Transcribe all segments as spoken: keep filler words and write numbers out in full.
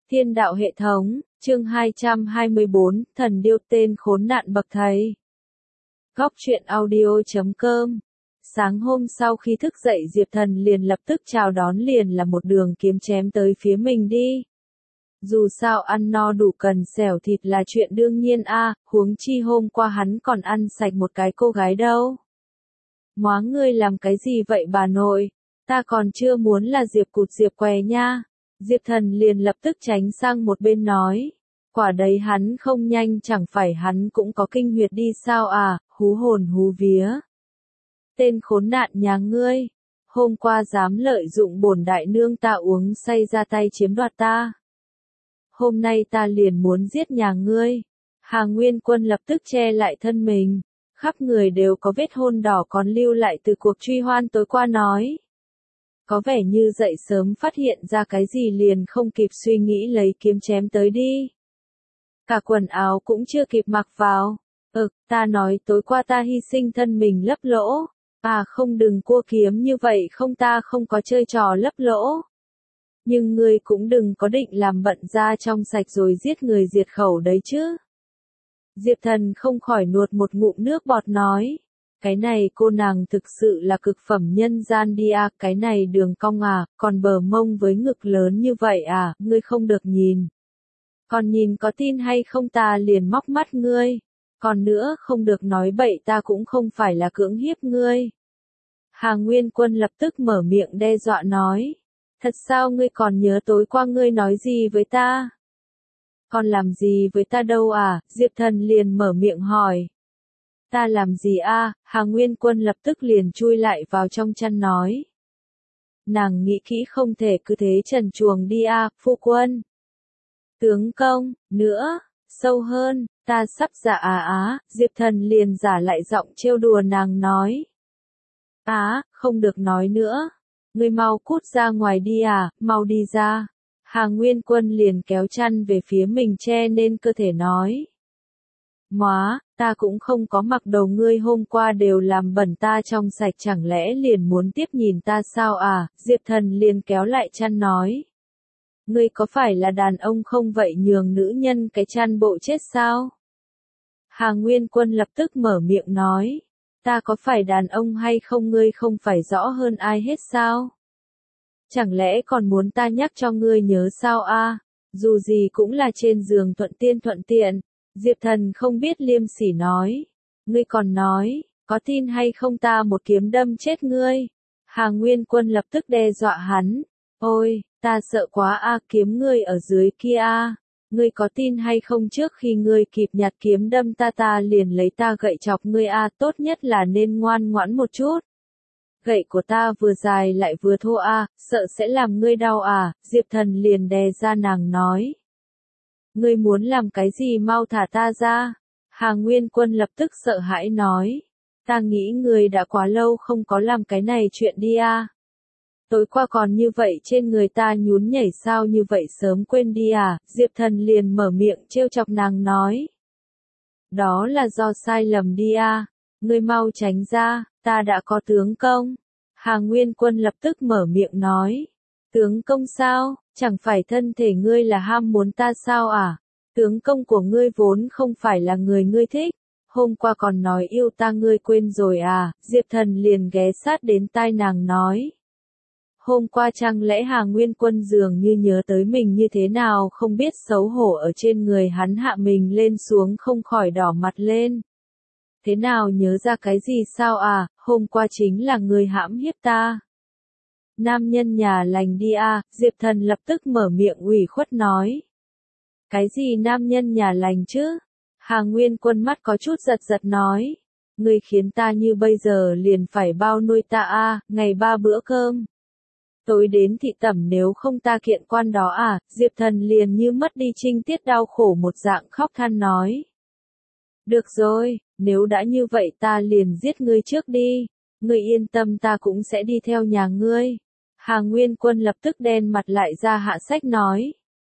Thiên đạo hệ thống, chương hai trăm hai mươi bốn, thần điêu tên khốn nạn bậc thầy. Góc truyện audio chấm com. Sáng hôm sau khi thức dậy Diệp Thần liền lập tức chào đón liền là một đường kiếm chém tới phía mình đi. Dù sao ăn no đủ cần xẻo thịt là chuyện đương nhiên a, huống chi hôm qua hắn còn ăn sạch một cái cô gái đâu. Móa ngươi làm cái gì vậy bà nội, ta còn chưa muốn là Diệp cụt Diệp què nha. Diệp Thần liền lập tức tránh sang một bên nói. Quả đấy hắn không nhanh chẳng phải hắn cũng có kinh huyệt đi sao à, hú hồn hú vía. Tên khốn nạn nhà ngươi, hôm qua dám lợi dụng bổn đại nương ta uống say ra tay chiếm đoạt ta. Hôm nay ta liền muốn giết nhà ngươi. Hà Nguyên Quân lập tức che lại thân mình, khắp người đều có vết hôn đỏ còn lưu lại từ cuộc truy hoan tối qua nói. Có vẻ như dậy sớm phát hiện ra cái gì liền không kịp suy nghĩ lấy kiếm chém tới đi. Cả quần áo cũng chưa kịp mặc vào. Ừ, ta nói tối qua ta hy sinh thân mình lấp lỗ. À không đừng cua kiếm như vậy không ta không có chơi trò lấp lỗ. Nhưng ngươi cũng đừng có định làm bận ra trong sạch rồi giết người diệt khẩu đấy chứ. Diệp Thần không khỏi nuốt một ngụm nước bọt nói. Cái này cô nàng thực sự là cực phẩm nhân gian đi à, cái này đường cong à, còn bờ mông với ngực lớn như vậy à, ngươi không được nhìn. Còn nhìn có tin hay không ta liền móc mắt ngươi. Còn nữa không được nói bậy ta cũng không phải là cưỡng hiếp ngươi. Hà Nguyên Quân lập tức mở miệng đe dọa nói. Thật sao ngươi còn nhớ tối qua ngươi nói gì với ta? Còn làm gì với ta đâu à, Diệp Thần liền mở miệng hỏi. Ta làm gì a? Hà Nguyên Quân lập tức liền chui lại vào trong chăn nói. Nàng nghĩ kỹ không thể cứ thế trần truồng đi a, phu quân. Tướng công, nữa, sâu hơn, ta sắp giả à á, Diệp Thần liền giả lại giọng trêu đùa nàng nói. Á, không được nói nữa, ngươi mau cút ra ngoài đi à, mau đi ra. Hà Nguyên Quân liền kéo chăn về phía mình che nên cơ thể nói. Móa, ta cũng không có mặc đầu ngươi hôm qua đều làm bẩn ta trong sạch chẳng lẽ liền muốn tiếp nhìn ta sao à, Diệp Thần liền kéo lại chăn nói. Ngươi có phải là đàn ông không vậy nhường nữ nhân cái chăn bộ chết sao? Hà Nguyên Quân lập tức mở miệng nói. Ta có phải đàn ông hay không ngươi không phải rõ hơn ai hết sao? Chẳng lẽ còn muốn ta nhắc cho ngươi nhớ sao a? Dù gì cũng là trên giường thuận tiên thuận tiện. Diệp Thần không biết liêm sỉ nói. Ngươi còn nói, có tin hay không ta một kiếm đâm chết ngươi. Hà Nguyên Quân lập tức đe dọa hắn. Ôi, ta sợ quá a, kiếm ngươi ở dưới kia a. Ngươi có tin hay không trước khi ngươi kịp nhặt kiếm đâm ta ta liền lấy ta gậy chọc ngươi a, tốt nhất là nên ngoan ngoãn một chút. Gậy của ta vừa dài lại vừa thô a, sợ sẽ làm ngươi đau à, Diệp Thần liền đè ra nàng nói. Ngươi muốn làm cái gì mau thả ta ra. Hà Nguyên Quân lập tức sợ hãi nói. Ta nghĩ ngươi đã quá lâu không có làm cái này chuyện đi à. Tối qua còn như vậy trên người ta nhún nhảy sao như vậy sớm quên đi à, Diệp Thần liền mở miệng trêu chọc nàng nói. Đó là do sai lầm đi à, ngươi mau tránh ra, ta đã có tướng công. Hà Nguyên Quân lập tức mở miệng nói. Tướng công sao? Chẳng phải thân thể ngươi là ham muốn ta sao à? Tướng công của ngươi vốn không phải là người ngươi thích. Hôm qua còn nói yêu ta ngươi quên rồi à? Diệp Thần liền ghé sát đến tai nàng nói. Hôm qua chẳng lẽ Hà Nguyên Quân dường như nhớ tới mình như thế nào không biết xấu hổ ở trên người hắn hạ mình lên xuống không khỏi đỏ mặt lên. Thế nào nhớ ra cái gì sao à? Hôm qua chính là ngươi hãm hiếp ta. Nam nhân nhà lành đi à, Diệp Thần lập tức mở miệng ủy khuất nói. Cái gì nam nhân nhà lành chứ? Hà Nguyên Quân mắt có chút giật giật nói. Ngươi khiến ta như bây giờ liền phải bao nuôi ta à, ngày ba bữa cơm. Tối đến thị tẩm nếu không ta kiện quan đó à, Diệp Thần liền như mất đi trinh tiết đau khổ một dạng khóc than nói. Được rồi, nếu đã như vậy ta liền giết ngươi trước đi. Ngươi yên tâm ta cũng sẽ đi theo nhà ngươi. Hà Nguyên Quân lập tức đen mặt lại ra hạ sách nói.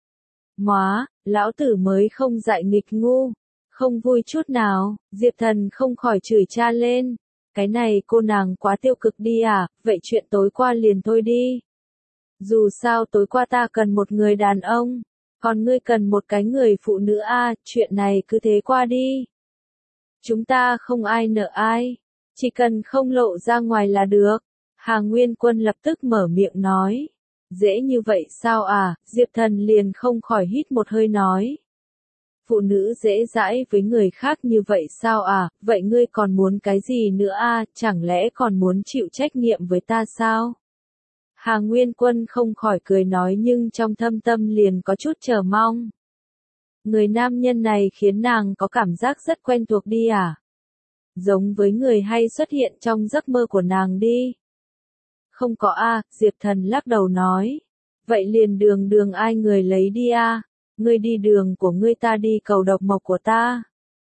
Móa, lão tử mới không dạy nghịch ngu. Không vui chút nào, Diệp Thần không khỏi chửi cha lên. Cái này cô nàng quá tiêu cực đi à, vậy chuyện tối qua liền thôi đi. Dù sao tối qua ta cần một người đàn ông. Còn ngươi cần một cái người phụ nữ a, chuyện này cứ thế qua đi. Chúng ta không ai nợ ai, chỉ cần không lộ ra ngoài là được. Hà Nguyên Quân lập tức mở miệng nói. Dễ như vậy sao à, Diệp Thần liền không khỏi hít một hơi nói. Phụ nữ dễ dãi với người khác như vậy sao à, vậy ngươi còn muốn cái gì nữa a, chẳng lẽ còn muốn chịu trách nhiệm với ta sao? Hà Nguyên Quân không khỏi cười nói nhưng trong thâm tâm liền có chút chờ mong. Người nam nhân này khiến nàng có cảm giác rất quen thuộc đi à? Giống với người hay xuất hiện trong giấc mơ của nàng đi. Không có a, Diệp Thần lắc đầu nói. Vậy liền đường đường ai người lấy đi a, ngươi đi đường của ngươi ta đi cầu độc mộc của ta.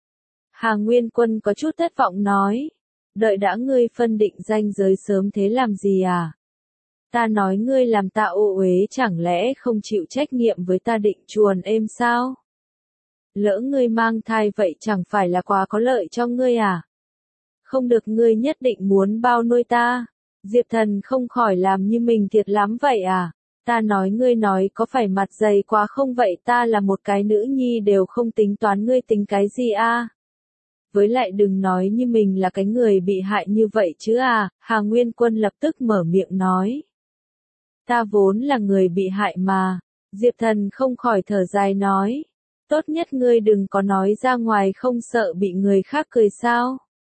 Hà Nguyên Quân có chút thất vọng nói. Đợi đã ngươi phân định ranh giới sớm thế làm gì à? Ta nói ngươi làm ta ô uế chẳng lẽ không chịu trách nhiệm với ta định chuồn êm sao? Lỡ ngươi mang thai vậy chẳng phải là quá có lợi cho ngươi à? Không được, ngươi nhất định muốn bao nuôi ta. Diệp Thần không khỏi làm như mình thiệt lắm vậy à? Ta nói ngươi nói có phải mặt dày quá không vậy, ta là một cái nữ nhi đều không tính toán, ngươi tính cái gì a? Với lại đừng nói như mình là cái người bị hại như vậy chứ à, Hà Nguyên Quân lập tức mở miệng nói. Ta vốn là người bị hại mà. Diệp Thần không khỏi thở dài nói. Tốt nhất ngươi đừng có nói ra ngoài, không sợ bị người khác cười sao?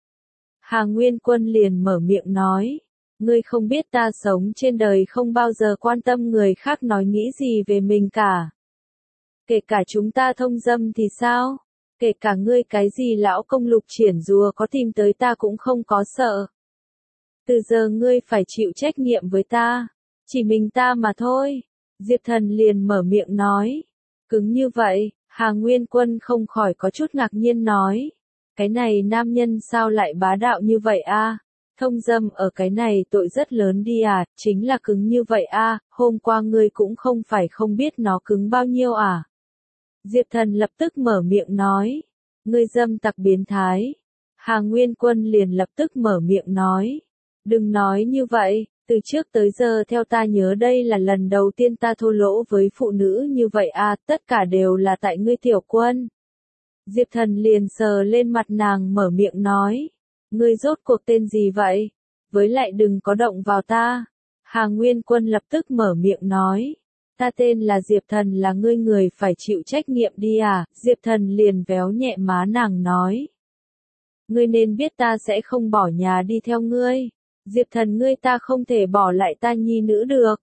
Hà Nguyên Quân liền mở miệng nói. Ngươi không biết ta sống trên đời không bao giờ quan tâm người khác nói nghĩ gì về mình cả. Kể cả chúng ta thông dâm thì sao? Kể cả ngươi cái gì lão công lục triển rùa có tìm tới ta cũng không có sợ. Từ giờ ngươi phải chịu trách nhiệm với ta. Chỉ mình ta mà thôi. Diệp Thần liền mở miệng nói. Cứng như vậy, Hà Nguyên Quân không khỏi có chút ngạc nhiên nói. Cái này nam nhân sao lại bá đạo như vậy a? Thông dâm ở cái này tội rất lớn đi à, chính là cứng như vậy a, hôm qua ngươi cũng không phải không biết nó cứng bao nhiêu à. Diệp Thần lập tức mở miệng nói. Ngươi dâm tặc biến thái. Hà Nguyên Quân liền lập tức mở miệng nói. Đừng nói như vậy. Từ trước tới giờ theo ta nhớ đây là lần đầu tiên ta thô lỗ với phụ nữ như vậy à, tất cả đều là tại ngươi Tiểu Quân. Diệp Thần liền sờ lên mặt nàng mở miệng nói. Ngươi rốt cuộc tên gì vậy? Với lại đừng có động vào ta. Hà Nguyên Quân lập tức mở miệng nói. Ta tên là Diệp Thần, là ngươi người phải chịu trách nhiệm đi à, Diệp Thần liền véo nhẹ má nàng nói. Ngươi nên biết ta sẽ không bỏ nhà đi theo ngươi. Diệp Thần, ngươi ta không thể bỏ lại ta nhi nữ được.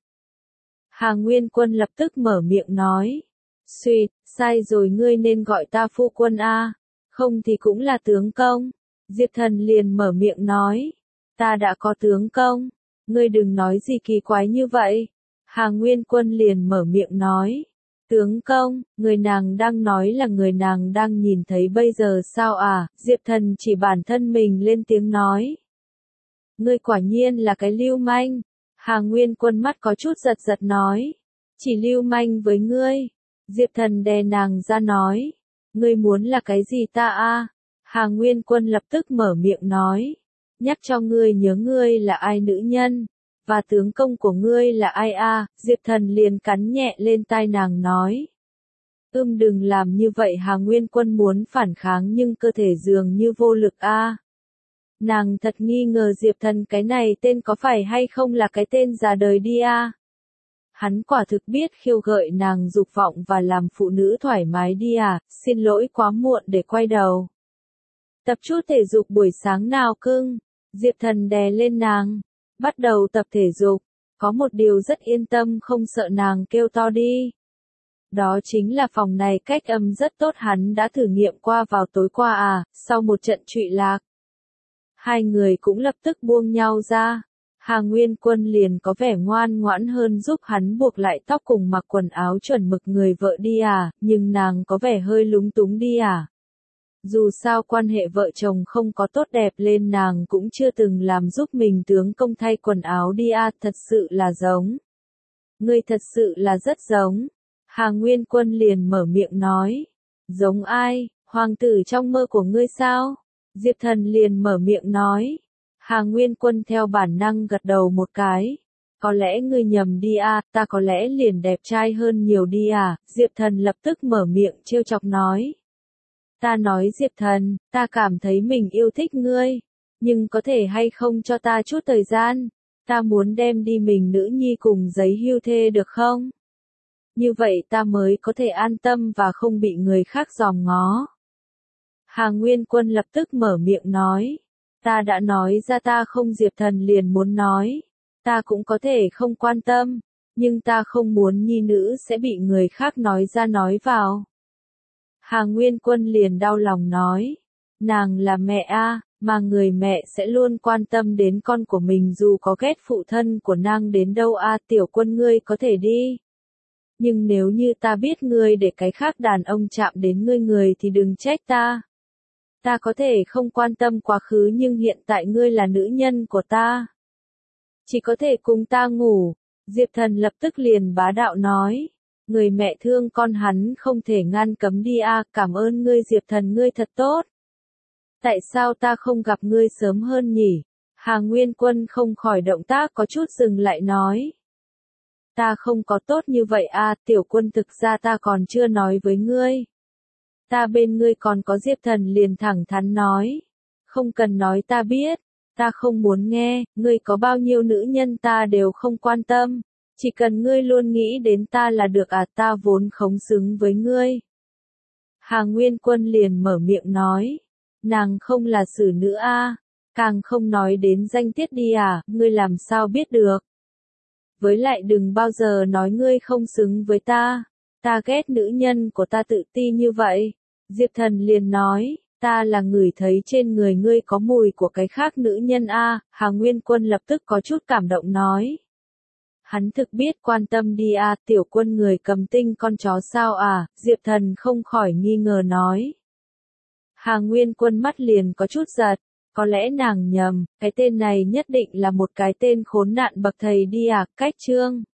Hà Nguyên Quân lập tức mở miệng nói. Xuyệt, sai rồi, ngươi nên gọi ta phu quân a, không thì cũng là tướng công. Diệp Thần liền mở miệng nói. Ta đã có tướng công. Ngươi đừng nói gì kỳ quái như vậy. Hà Nguyên Quân liền mở miệng nói. Tướng công, người nàng đang nói là người nàng đang nhìn thấy bây giờ sao à, Diệp Thần chỉ bản thân mình lên tiếng nói. Ngươi quả nhiên là cái lưu manh. Hà Nguyên Quân mắt có chút giật giật nói. Chỉ lưu manh với ngươi. Diệp Thần đè nàng ra nói. Ngươi muốn là cái gì ta a? Hà Nguyên Quân lập tức mở miệng nói. Nhắc cho ngươi nhớ ngươi là ai nữ nhân. Và tướng công của ngươi là ai a? Diệp Thần liền cắn nhẹ lên tai nàng nói. Ưm đừng làm như vậy, Hà Nguyên Quân muốn phản kháng nhưng cơ thể dường như vô lực a. Nàng thật nghi ngờ Diệp Thần cái này tên có phải hay không là cái tên già đời đi a. Hắn quả thực biết khiêu gợi nàng dục vọng và làm phụ nữ thoải mái đi à, xin lỗi quá muộn để quay đầu. Tập chút thể dục buổi sáng nào cưng. Diệp Thần đè lên nàng. Bắt đầu tập thể dục. Có một điều rất yên tâm, không sợ nàng kêu to đi. Đó chính là phòng này cách âm rất tốt, hắn đã thử nghiệm qua vào tối qua à, sau một trận trụy lạc. Hai người cũng lập tức buông nhau ra. Hà Nguyên Quân liền có vẻ ngoan ngoãn hơn giúp hắn buộc lại tóc cùng mặc quần áo chuẩn mực người vợ đi à, nhưng nàng có vẻ hơi lúng túng đi à. Dù sao quan hệ vợ chồng không có tốt đẹp lên, nàng cũng chưa từng làm giúp mình tướng công thay quần áo đi à, thật sự là giống. Ngươi thật sự là rất giống. Hà Nguyên Quân liền mở miệng nói. Giống ai, hoàng tử trong mơ của ngươi sao? Diệp Thần liền mở miệng nói. Hà Nguyên Quân theo bản năng gật đầu một cái. Có lẽ ngươi nhầm đi à, ta có lẽ liền đẹp trai hơn nhiều đi à, Diệp Thần lập tức mở miệng trêu chọc nói. Ta nói Diệp Thần, ta cảm thấy mình yêu thích ngươi, nhưng có thể hay không cho ta chút thời gian, ta muốn đem đi mình nữ nhi cùng giấy hưu thê được không? Như vậy ta mới có thể an tâm và không bị người khác dòm ngó. Hà Nguyên Quân lập tức mở miệng nói, ta đã nói ra ta không. Diệp Thần liền muốn nói, ta cũng có thể không quan tâm, nhưng ta không muốn nhi nữ sẽ bị người khác nói ra nói vào. Hà Nguyên Quân liền đau lòng nói, nàng là mẹ a, mà người mẹ sẽ luôn quan tâm đến con của mình dù có ghét phụ thân của nàng đến đâu a. Tiểu Quân ngươi có thể đi. Nhưng nếu như ta biết ngươi để cái khác đàn ông chạm đến ngươi người thì đừng trách ta. Ta có thể không quan tâm quá khứ nhưng hiện tại ngươi là nữ nhân của ta. Chỉ có thể cùng ta ngủ. Diệp Thần lập tức liền bá đạo nói. Người mẹ thương con hắn không thể ngăn cấm đi a, cảm ơn ngươi Diệp Thần ngươi thật tốt. Tại sao ta không gặp ngươi sớm hơn nhỉ? Hà Nguyên Quân không khỏi động tác có chút dừng lại nói. Ta không có tốt như vậy a, Tiểu Quân thực ra ta còn chưa nói với ngươi. Ta bên ngươi còn có. Diệp Thần liền thẳng thắn nói. Không cần nói ta biết, ta không muốn nghe, ngươi có bao nhiêu nữ nhân ta đều không quan tâm. Chỉ cần ngươi luôn nghĩ đến ta là được à, ta vốn không xứng với ngươi. Hà Nguyên Quân liền mở miệng nói. Nàng không là xử nữ a, càng không nói đến danh tiết đi à, ngươi làm sao biết được. Với lại đừng bao giờ nói ngươi không xứng với ta, ta ghét nữ nhân của ta tự ti như vậy. Diệp Thần liền nói, ta là ngửi thấy trên người ngươi có mùi của cái khác nữ nhân a. Hà Nguyên Quân lập tức có chút cảm động nói. Hắn thực biết quan tâm đi a, Tiểu Quân người cầm tinh con chó sao à, Diệp Thần không khỏi nghi ngờ nói. Hà Nguyên Quân mắt liền có chút giật, có lẽ nàng nhầm, cái tên này nhất định là một cái tên khốn nạn bậc thầy đi à, cách chương.